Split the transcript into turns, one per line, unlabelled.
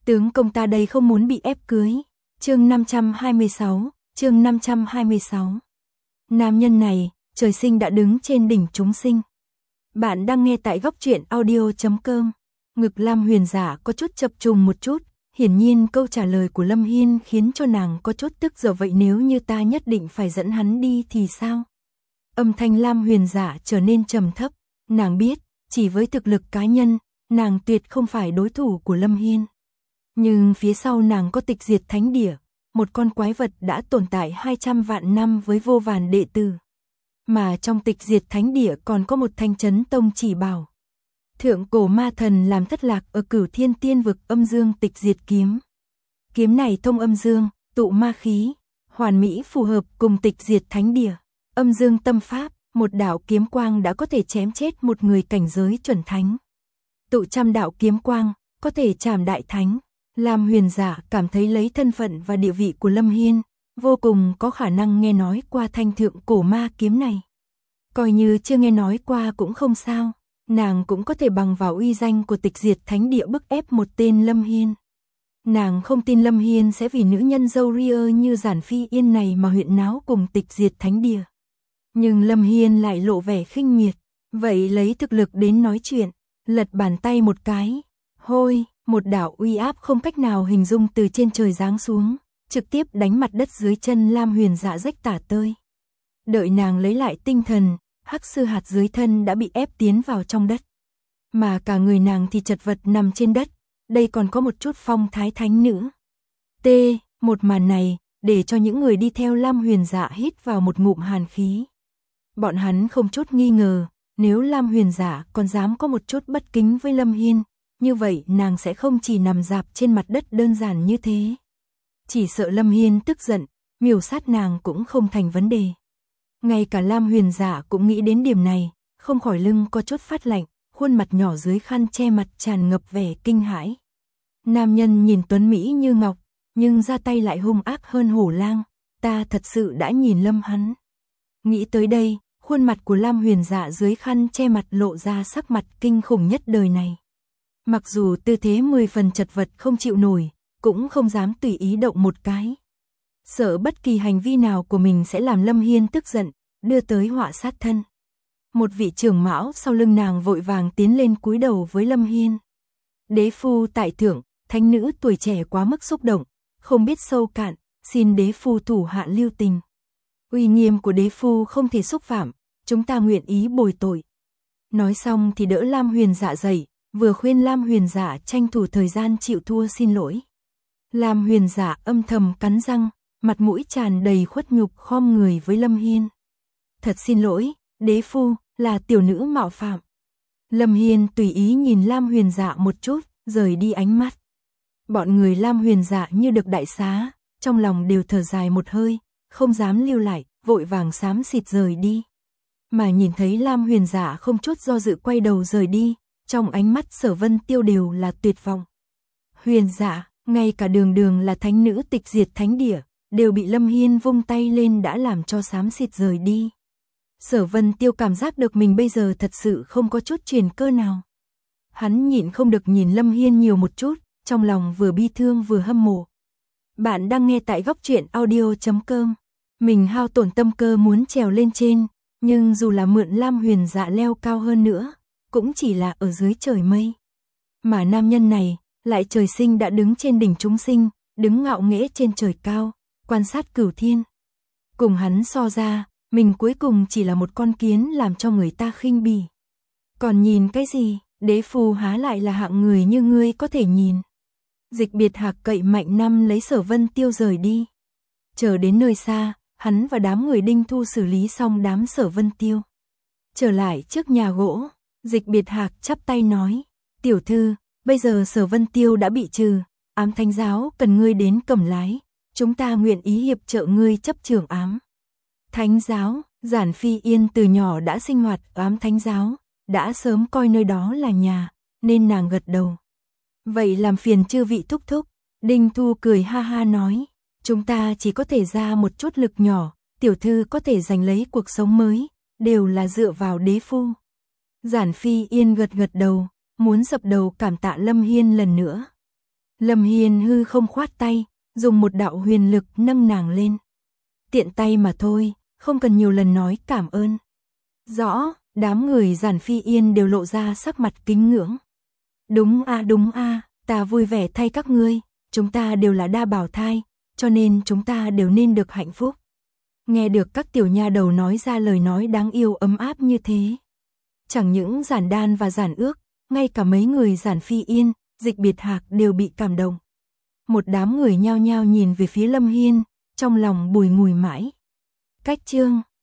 Tướng công ta đây không muốn bị ép cưới. Chương 526, chương 526. Nam nhân này, trời sinh đã đứng trên đỉnh chúng sinh. Bạn đang nghe tại góc truyện audio.com. Ngực Lam Huyền Dạ có chút chập trùng một chút, hiển nhiên câu trả lời của Lâm Hiên khiến cho nàng có chút tức giận. Vậy nếu như ta nhất định phải dẫn hắn đi thì sao? Âm thanh Lam Huyền Dạ trở nên trầm thấp, nàng biết, chỉ với thực lực cá nhân, nàng tuyệt không phải đối thủ của Lâm Hiên. Nhưng phía sau nàng có Tịch Diệt Thánh Địa, một con quái vật đã tồn tại 200 vạn năm với vô vàn đệ tử. Mà trong Tịch Diệt Thánh Địa còn có một thanh chấn tông chỉ bảo. Thượng cổ ma thần làm thất lạc ở Cửu Thiên Tiên vực âm dương Tịch Diệt kiếm. Kiếm này thông âm dương, tụ ma khí, hoàn mỹ phù hợp cùng Tịch Diệt Thánh Địa. Âm dương tâm pháp, một đạo kiếm quang đã có thể chém chết một người cảnh giới chuẩn thánh. Tụ trăm đạo kiếm quang, có thể chạm đại thánh. Lam Huyền Dạ cảm thấy lấy thân phận và địa vị của Lâm Hiên, vô cùng có khả năng nghe nói qua thanh thượng cổ ma kiếm này. Coi như chưa nghe nói qua cũng không sao, nàng cũng có thể bằng vào uy danh của Tịch Diệt Thánh Địa bức ép một tên Lâm Hiên. Nàng không tin Lâm Hiên sẽ vì nữ nhân dâu ria như Giản Phi Yên này mà huyễn náo cùng Tịch Diệt Thánh Địa. Nhưng Lâm Hiên lại lộ vẻ khinh miệt, vậy lấy thực lực đến nói chuyện, lật bàn tay một cái, hôi, một đạo uy áp không cách nào hình dung từ trên trời giáng xuống, trực tiếp đánh mặt đất dưới chân Lam Huyền Dạ rách tả tơi. Đợi nàng lấy lại tinh thần, hắc sư hạt dưới thân đã bị ép tiến vào trong đất. Mà cả người nàng thì chật vật nằm trên đất, đây còn có một chút phong thái thánh nữ. Một màn này, để cho những người đi theo Lam Huyền Dạ hít vào một ngụm hàn khí. Bọn hắn không chút nghi ngờ, nếu Lam Huyền Dạ còn dám có một chút bất kính với Lâm Hiên, như vậy nàng sẽ không chỉ nằm rạp trên mặt đất đơn giản như thế. Chỉ sợ Lâm Hiên tức giận, miểu sát nàng cũng không thành vấn đề. Ngay cả Lam Huyền Dạ cũng nghĩ đến điểm này, không khỏi lưng có chút phát lạnh, khuôn mặt nhỏ dưới khăn che mặt tràn ngập vẻ kinh hãi. Nam nhân nhìn tuấn mỹ như ngọc, nhưng ra tay lại hung ác hơn hổ lang, ta thật sự đã nhìn lâm hắn. Nghĩ tới đây, khuôn mặt của Lam Huyền Dạ dưới khăn che mặt lộ ra sắc mặt kinh khủng nhất đời này. Mặc dù tư thế 10 phần chật vật không chịu nổi, cũng không dám tùy ý động một cái. Sợ bất kỳ hành vi nào của mình sẽ làm Lâm Hiên tức giận, đưa tới họa sát thân. Một vị trưởng mão sau lưng nàng vội vàng tiến lên cúi đầu với Lâm Hiên. Đế phu tại thượng, thánh nữ tuổi trẻ quá mức xúc động, không biết sâu cạn, xin đế phu thủ hạ lưu tình. Uy nghiêm của đế phu không thể xúc phạm, chúng ta nguyện ý bồi tội. Nói xong thì đỡ Lam Huyền Dạ dậy, vừa khuyên Lam Huyền Dạ tranh thủ thời gian chịu thua xin lỗi. Lam Huyền Dạ âm thầm cắn răng, mặt mũi tràn đầy khuất nhục khom người với Lâm Hiên. Thật xin lỗi, đế phu, là tiểu nữ mạo phạm. Lâm Hiên tùy ý nhìn Lam Huyền Dạ một chút, rời đi ánh mắt. Bọn người Lam Huyền Dạ như được đại xá, trong lòng đều thở dài một hơi, không dám lưu lại, vội vàng xám xịt rời đi. Mà nhìn thấy Lam Huyền Dạ không chút do dự quay đầu rời đi, trong ánh mắt Sở Vân Tiêu đều là tuyệt vọng. Huyền Dạ, ngay cả đường đường là thánh nữ Tịch Diệt Thánh Địa, đều bị Lâm Hiên vung tay lên đã làm cho xám xịt rời đi. Sở Vân Tiêu cảm giác được mình bây giờ thật sự không có chút truyền cơ nào. Hắn nhịn không được nhìn Lâm Hiên nhiều một chút, trong lòng vừa bi thương vừa hâm mộ. Bạn đang nghe tại góc truyện audio.com. Mình hao tổn tâm cơ muốn trèo lên trên, nhưng dù là mượn Lam Huyền Dạ leo cao hơn nữa, cũng chỉ là ở dưới trời mây. Mà nam nhân này, lại trời sinh đã đứng trên đỉnh chúng sinh, đứng ngạo nghễ trên trời cao, quan sát cửu thiên. Cùng hắn so ra, mình cuối cùng chỉ là một con kiến làm cho người ta khinh bỉ. Còn nhìn cái gì, đế phu há lại là hạng người như ngươi có thể nhìn. Dịch Biệt Hạc cậy mạnh năm lấy Sở Vân Tiêu rời đi. Chờ đến nơi xa, hắn và đám người Đinh Thu xử lý xong đám Sở Vân Tiêu. Trở lại trước nhà gỗ, Dịch Biệt Hạc chắp tay nói, tiểu thư, bây giờ Sở Vân Tiêu đã bị trừ, ám thánh giáo cần ngươi đến cầm lái, chúng ta nguyện ý hiệp trợ ngươi chấp trưởng ám thánh giáo. Giản Phi Yên từ nhỏ đã sinh hoạt ở ám thánh giáo, đã sớm coi nơi đó là nhà, nên nàng gật đầu. Vậy làm phiền chư vị thúc thúc. Đinh Thu cười ha ha nói, chúng ta chỉ có thể ra một chút lực nhỏ, tiểu thư có thể giành lấy cuộc sống mới, đều là dựa vào đế phu. Giản Phi Yên gật gật đầu, muốn dập đầu cảm tạ Lâm Hiên lần nữa. Lâm Hiên hư không khoát tay, dùng một đạo huyền lực nâng nàng lên. Tiện tay mà thôi, không cần nhiều lần nói cảm ơn. Rõ, đám người Giản Phi Yên đều lộ ra sắc mặt kính ngưỡng. Đúng a, ta vui vẻ thay các ngươi, chúng ta đều là đa bảo thai, cho nên chúng ta đều nên được hạnh phúc. Nghe được các tiểu nha đầu nói ra lời nói đáng yêu ấm áp như thế. Chẳng những Giản Đan và Giản Ước, ngay cả mấy người Giản Phi Yên, Dịch Biệt Hạc đều bị cảm động. Một đám người nhao nhao nhìn về phía Lâm Hiên, trong lòng bùi ngùi mãi. Cách chương